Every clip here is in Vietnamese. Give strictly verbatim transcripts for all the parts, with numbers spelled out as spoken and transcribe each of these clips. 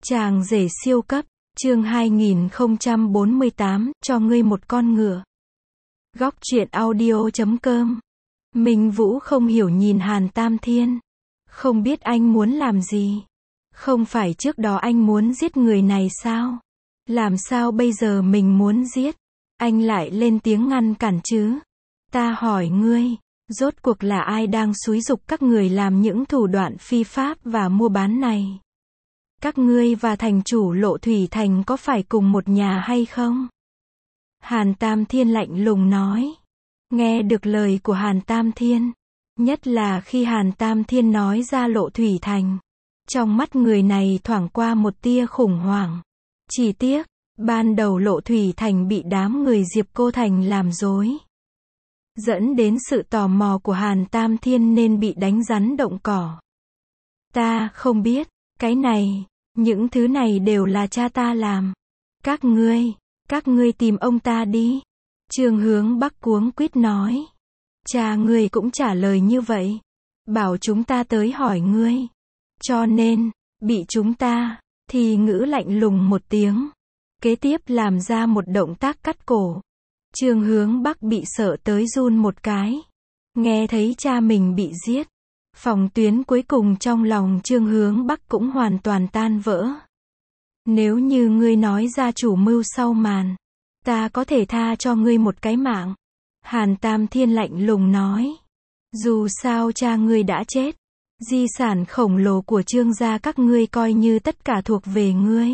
Chàng rể siêu cấp, chương hai nghìn không trăm bốn mươi tám, cho ngươi một con ngựa. Góc truyện audio chấm com. Minh Vũ không hiểu nhìn Hàn Tam Thiên. Không biết anh muốn làm gì. Không phải trước đó anh muốn giết người này sao? Làm sao bây giờ mình muốn giết? Anh lại lên tiếng ngăn cản chứ. Ta hỏi ngươi, rốt cuộc là ai đang xúi giục các người làm những thủ đoạn phi pháp và mua bán này? Các ngươi và thành chủ Lộ Thủy Thành có phải cùng một nhà hay không? Hàn Tam Thiên lạnh lùng nói. Nghe được lời của Hàn Tam Thiên, nhất là khi Hàn Tam Thiên nói ra Lộ Thủy Thành, trong mắt người này thoảng qua một tia khủng hoảng. Chỉ tiếc, ban đầu Lộ Thủy Thành bị đám người Diệp Cô Thành làm dối, dẫn đến sự tò mò của Hàn Tam Thiên nên bị đánh rắn động cỏ. Ta không biết, cái này, những thứ này đều là cha ta làm. Các ngươi, các ngươi tìm ông ta đi. Trương Hướng Bắc cuống quýt nói. Cha ngươi cũng trả lời như vậy. Bảo chúng ta tới hỏi ngươi. Cho nên, bị chúng ta, thì ngữ lạnh lùng một tiếng. Kế tiếp làm ra một động tác cắt cổ. Trương Hướng Bắc bị sợ tới run một cái. Nghe thấy cha mình bị giết. Phòng tuyến cuối cùng trong lòng Trương Hướng Bắc cũng hoàn toàn tan vỡ. Nếu như ngươi nói ra chủ mưu sau màn, ta có thể tha cho ngươi một cái mạng. Hàn Tam Thiên lạnh lùng nói. Dù sao cha ngươi đã chết, di sản khổng lồ của Trương gia các ngươi coi như tất cả thuộc về ngươi.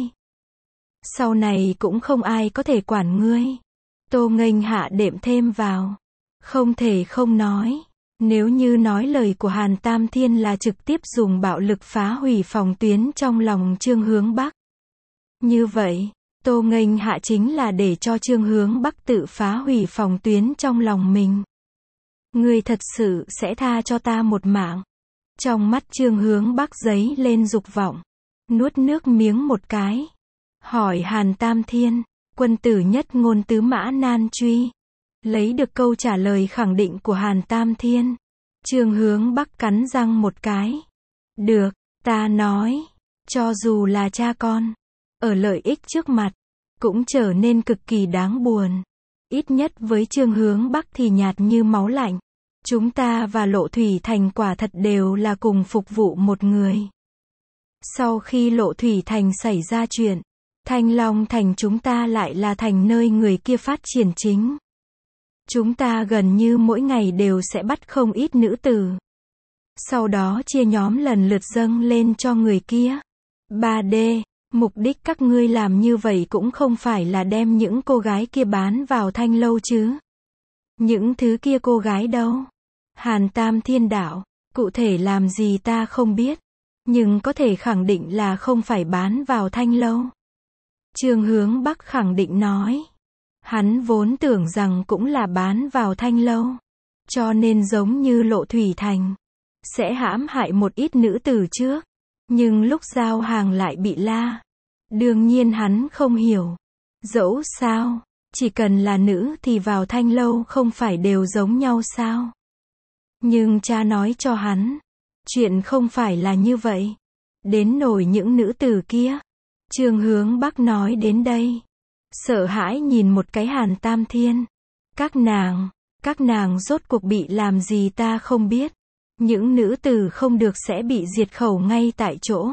Sau này cũng không ai có thể quản ngươi. Tô Nghênh hạ đệm thêm vào. Không thể không nói. Nếu như nói lời của Hàn Tam Thiên là trực tiếp dùng bạo lực phá hủy phòng tuyến trong lòng Trương Hướng Bắc. Như vậy, Tô Nghênh hạ chính là để cho Trương Hướng Bắc tự phá hủy phòng tuyến trong lòng mình. Ngươi thật sự sẽ tha cho ta một mạng. Trong mắt Trương Hướng Bắc giấy lên dục vọng. Nuốt nước miếng một cái. Hỏi Hàn Tam Thiên, quân tử nhất ngôn tứ mã nan truy. Lấy được câu trả lời khẳng định của Hàn Tam Thiên. Trương Hướng Bắc cắn răng một cái. Được, ta nói, cho dù là cha con, ở lợi ích trước mặt, cũng trở nên cực kỳ đáng buồn. Ít nhất với Trương Hướng Bắc thì nhạt như máu lạnh. Chúng ta và Lộ Thủy Thành quả thật đều là cùng phục vụ một người. Sau khi Lộ Thủy Thành xảy ra chuyện, Thanh Long Thành chúng ta lại là thành nơi người kia phát triển chính. Chúng ta gần như mỗi ngày đều sẽ bắt không ít nữ tử. Sau đó chia nhóm lần lượt dâng lên cho người kia. ba D, mục đích các ngươi làm như vậy cũng không phải là đem những cô gái kia bán vào Thanh Lâu chứ. Những thứ kia cô gái đâu? Hàn Tam Thiên đạo, cụ thể làm gì ta không biết. Nhưng có thể khẳng định là không phải bán vào Thanh Lâu. Trương Hướng Bắc khẳng định nói. Hắn vốn tưởng rằng cũng là bán vào Thanh Lâu. Cho nên giống như Lộ Thủy Thành, sẽ hãm hại một ít nữ tử trước. Nhưng lúc giao hàng lại bị la. Đương nhiên hắn không hiểu. Dẫu sao, chỉ cần là nữ thì vào Thanh Lâu không phải đều giống nhau sao? Nhưng cha nói cho hắn, chuyện không phải là như vậy. Đến nổi những nữ tử kia. Trương Hướng Bắc nói đến đây, sợ hãi nhìn một cái Hàn Tam Thiên. Các nàng, các nàng rốt cuộc bị làm gì ta không biết. Những nữ tử không được sẽ bị diệt khẩu ngay tại chỗ.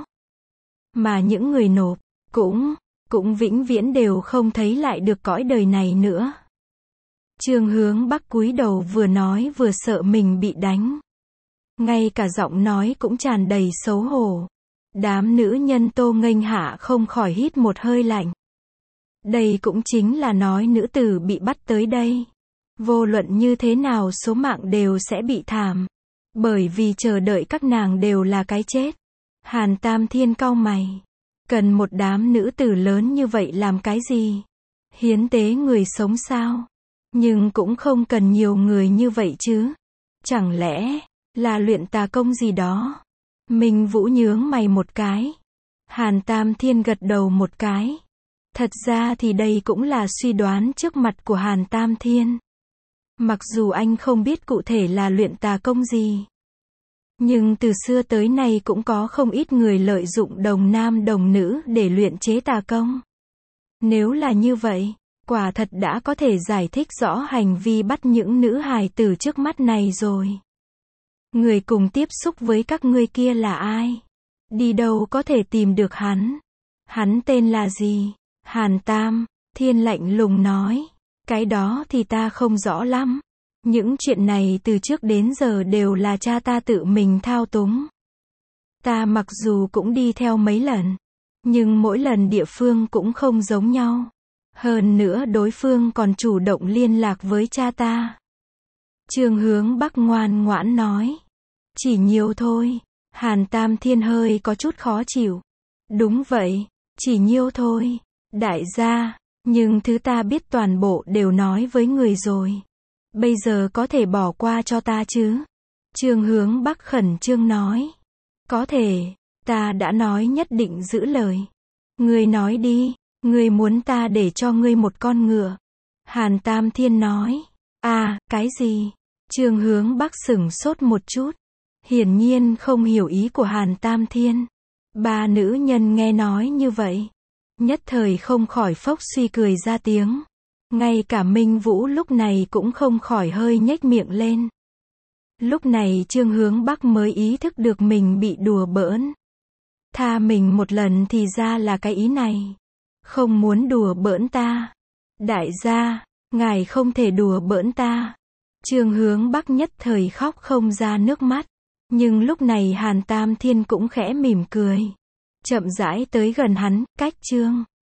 Mà những người nộp, cũng, cũng vĩnh viễn đều không thấy lại được cõi đời này nữa. Trương Hướng Bắc cúi đầu vừa nói vừa sợ mình bị đánh. Ngay cả giọng nói cũng tràn đầy xấu hổ. Đám nữ nhân Tô Nghênh hạ không khỏi hít một hơi lạnh. Đây cũng chính là nói nữ tử bị bắt tới đây. Vô luận như thế nào số mạng đều sẽ bị thảm. Bởi vì chờ đợi các nàng đều là cái chết. Hàn Tam Thiên cau mày. Cần một đám nữ tử lớn như vậy làm cái gì? Hiến tế người sống sao? Nhưng cũng không cần nhiều người như vậy chứ. Chẳng lẽ là luyện tà công gì đó? Minh Vũ nhướng mày một cái. Hàn Tam Thiên gật đầu một cái. Thật ra thì đây cũng là suy đoán trước mặt của Hàn Tam Thiên. Mặc dù anh không biết cụ thể là luyện tà công gì. Nhưng từ xưa tới nay cũng có không ít người lợi dụng đồng nam đồng nữ để luyện chế tà công. Nếu là như vậy, quả thật đã có thể giải thích rõ hành vi bắt những nữ hài tử trước mắt này rồi. Người cùng tiếp xúc với các ngươi kia là ai? Đi đâu có thể tìm được hắn? Hắn tên là gì? Hàn Tam Thiên lạnh lùng nói. Cái đó thì ta không rõ lắm. Những chuyện này từ trước đến giờ đều là cha ta tự mình thao túng. Ta mặc dù cũng đi theo mấy lần, nhưng mỗi lần địa phương cũng không giống nhau. Hơn nữa đối phương còn chủ động liên lạc với cha ta. Trương Hướng Bắc ngoan ngoãn nói. Chỉ nhiều thôi. Hàn Tam Thiên hơi có chút khó chịu. Đúng vậy, chỉ nhiêu thôi. Đại gia, nhưng thứ ta biết toàn bộ đều nói với người rồi. Bây giờ có thể bỏ qua cho ta chứ? Trương Hướng Bắc khẩn trương nói. Có thể, ta đã nói nhất định giữ lời. Ngươi nói đi, ngươi muốn ta để cho ngươi một con ngựa. Hàn Tam Thiên nói. À, cái gì? Trương Hướng Bắc sửng sốt một chút. Hiển nhiên không hiểu ý của Hàn Tam Thiên. Ba nữ nhân nghe nói như vậy, nhất thời không khỏi phốc suy cười ra tiếng. Ngay cả Minh Vũ lúc này cũng không khỏi hơi nhếch miệng lên. Lúc này Trương Hướng Bắc mới ý thức được mình bị đùa bỡn. Tha mình một lần thì ra là cái ý này. Không muốn đùa bỡn ta. Đại gia, ngài không thể đùa bỡn ta. Trương Hướng Bắc nhất thời khóc không ra nước mắt. Nhưng lúc này Hàn Tam Thiên cũng khẽ mỉm cười. Chậm rãi tới gần hắn, cách Trương